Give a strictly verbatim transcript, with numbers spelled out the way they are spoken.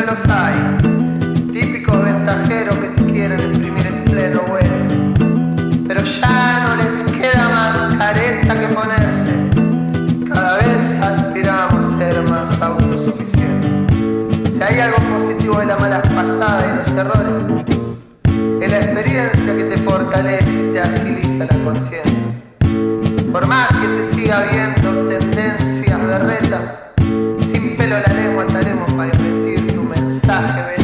los hay, típicos ventajeros que te quieren imprimir en pleno vuelo, pero ya no les queda más careta que ponerse. Cada vez aspiramos a ser más autosuficientes. Si hay algo positivo de la mala pasada y los errores, es la experiencia que te fortalece y te agiliza la conciencia. Por más que se siga viendo tendencias berretas, sin pelo en la lengua estaremos para emitir tu mensaje.